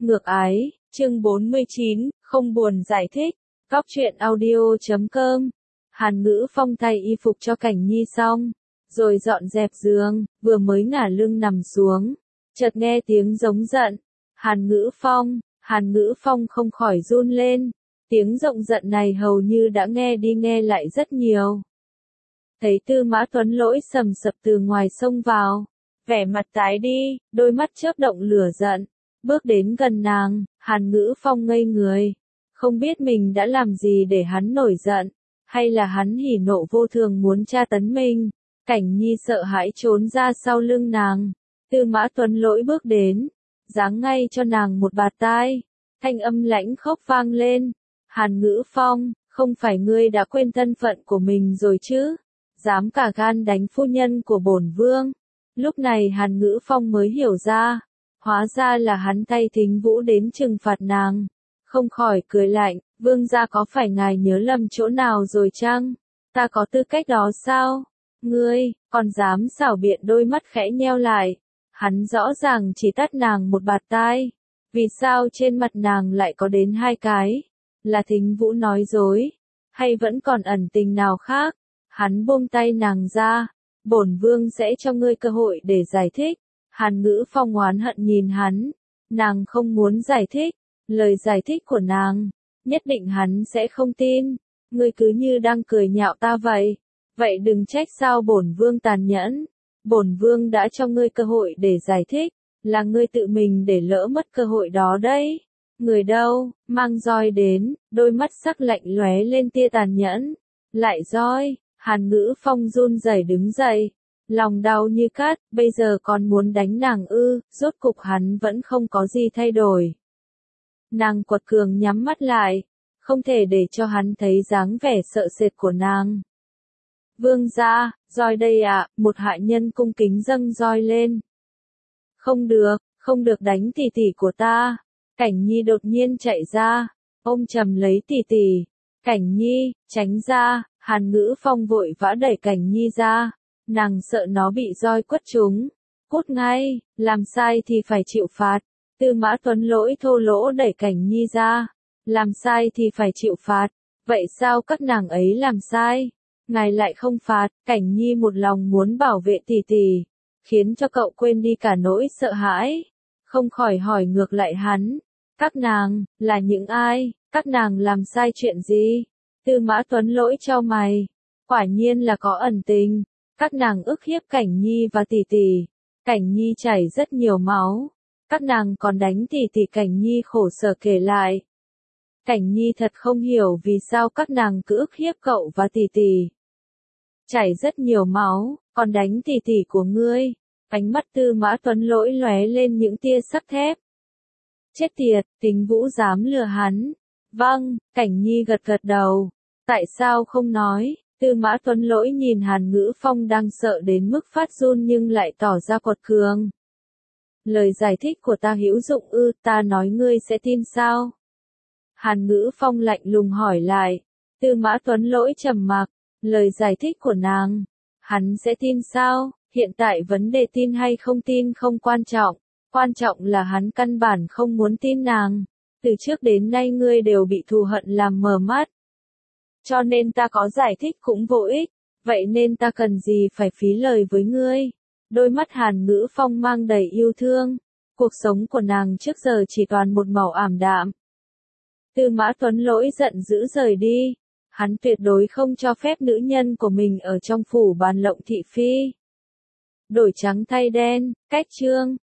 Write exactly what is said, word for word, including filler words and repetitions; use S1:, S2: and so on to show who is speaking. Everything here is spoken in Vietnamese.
S1: Ngược ái, chương bốn mươi chín, không buồn giải thích. Cóc truyện audio chấm com. Hàn Ngữ Phong thay y phục cho Cảnh Nhi xong, rồi dọn dẹp giường, vừa mới ngả lưng nằm xuống, chợt nghe tiếng giống giận. Hàn Ngữ Phong, Hàn Ngữ Phong không khỏi run lên. Tiếng giọng giận này hầu như đã nghe đi nghe lại rất nhiều. Thấy Tư Mã Tuấn Lỗi sầm sập từ ngoài xông vào, vẻ mặt tái đi, đôi mắt chớp động lửa giận, bước đến gần nàng. Hàn Ngữ Phong ngây người, không biết mình đã làm gì để hắn nổi giận, hay là hắn hỉ nộ vô thường muốn tra tấn mình. Cảnh Nhi sợ hãi trốn ra sau lưng nàng. Tư Mã Tuấn Lỗi bước đến, giáng ngay cho nàng một bạt tai, thanh âm lãnh khốc vang lên. Hàn Ngữ Phong, không phải ngươi đã quên thân phận của mình rồi chứ? Dám cả gan đánh phu nhân của bổn vương. Lúc này Hàn Ngữ Phong mới hiểu ra, hóa ra là hắn thay Thính Vũ đến trừng phạt nàng. Không khỏi cười lạnh, vương gia có phải ngài nhớ lầm chỗ nào rồi chăng? Ta có tư cách đó sao? Ngươi, còn dám xảo biện. Đôi mắt khẽ nheo lại. Hắn rõ ràng chỉ tát nàng một bạt tai. Vì sao trên mặt nàng lại có đến hai cái? Là Thính Vũ nói dối, hay vẫn còn ẩn tình nào khác? Hắn buông tay nàng ra. Bổn vương sẽ cho ngươi cơ hội để giải thích. Hàn Ngữ Phong oán hận nhìn hắn. Nàng không muốn giải thích. Lời giải thích của nàng, nhất định hắn sẽ không tin. Ngươi cứ như đang cười nhạo ta vậy. Vậy đừng trách sao bổn vương tàn nhẫn. Bổn vương đã cho ngươi cơ hội để giải thích, là ngươi tự mình để lỡ mất cơ hội đó đấy. Người đâu, mang roi đến. Đôi mắt sắc lạnh lóe lên tia tàn nhẫn. Lại roi. Hàn Ngữ Phong run rẩy đứng dậy, lòng đau như cắt. Bây giờ còn muốn đánh nàng ư? Rốt cục hắn vẫn không có gì thay đổi. Nàng quật cường nhắm mắt lại, không thể để cho hắn thấy dáng vẻ sợ sệt của nàng. Vương gia, roi đây ạ. Một hạ nhân cung kính dâng roi lên. Không được, không được đánh tỷ tỷ của ta. Cảnh Nhi đột nhiên chạy ra, ôm chầm lấy tỷ tỷ. Cảnh Nhi, tránh ra. Hàn Ngữ Phong vội vã đẩy Cảnh Nhi ra. Nàng sợ nó bị roi quất trúng. Cút ngay, làm sai thì phải chịu phạt. Tư Mã Tuấn Lỗi thô lỗ đẩy Cảnh Nhi ra. Làm sai thì phải chịu phạt. Vậy sao các nàng ấy làm sai? Ngài lại không phạt? Cảnh Nhi một lòng muốn bảo vệ tỷ tỷ, khiến cho cậu quên đi cả nỗi sợ hãi. Không khỏi hỏi ngược lại hắn. Các nàng, là những ai? Các nàng làm sai chuyện gì? Tư Mã Tuấn Lỗi chau mày. Quả nhiên là có ẩn tình. Các nàng ức hiếp Cảnh Nhi và tỷ tỷ. Cảnh Nhi chảy rất nhiều máu. Các nàng còn đánh tỷ tỷ. Cảnh Nhi khổ sở kể lại. Cảnh Nhi thật không hiểu vì sao các nàng cứ ức hiếp cậu và tỷ tỷ. Chảy rất nhiều máu, còn đánh tỷ tỷ của ngươi. Ánh mắt Tư Mã Tuấn Lỗi lóe lên những tia sắt thép. Chết tiệt, Thính Vũ dám lừa hắn. Vâng, Cảnh Nhi gật gật đầu. Tại sao không nói? Tư Mã Tuấn Lỗi nhìn Hàn Ngữ Phong đang sợ đến mức phát run nhưng lại tỏ ra quật cường. Lời giải thích của ta hữu dụng ư? Ta nói ngươi sẽ tin sao? Hàn Ngữ Phong lạnh lùng hỏi lại. Tư Mã Tuấn Lỗi trầm mặc. Lời giải thích của nàng, hắn sẽ tin sao? Hiện tại vấn đề tin hay không tin không quan trọng. Quan trọng là hắn căn bản không muốn tin nàng. Từ trước đến nay ngươi đều bị thù hận làm mờ mắt. Cho nên ta có giải thích cũng vô ích. Vậy nên ta cần gì phải phí lời với ngươi? Đôi mắt Hàn Ngữ Phong mang đầy yêu thương. Cuộc sống của nàng trước giờ chỉ toàn một màu ảm đạm. Tư Mã Tuấn Lỗi giận dữ rời đi. Hắn tuyệt đối không cho phép nữ nhân của mình ở trong phủ Bàn Lộng thị phi. Đổi trắng thay đen, cách chương.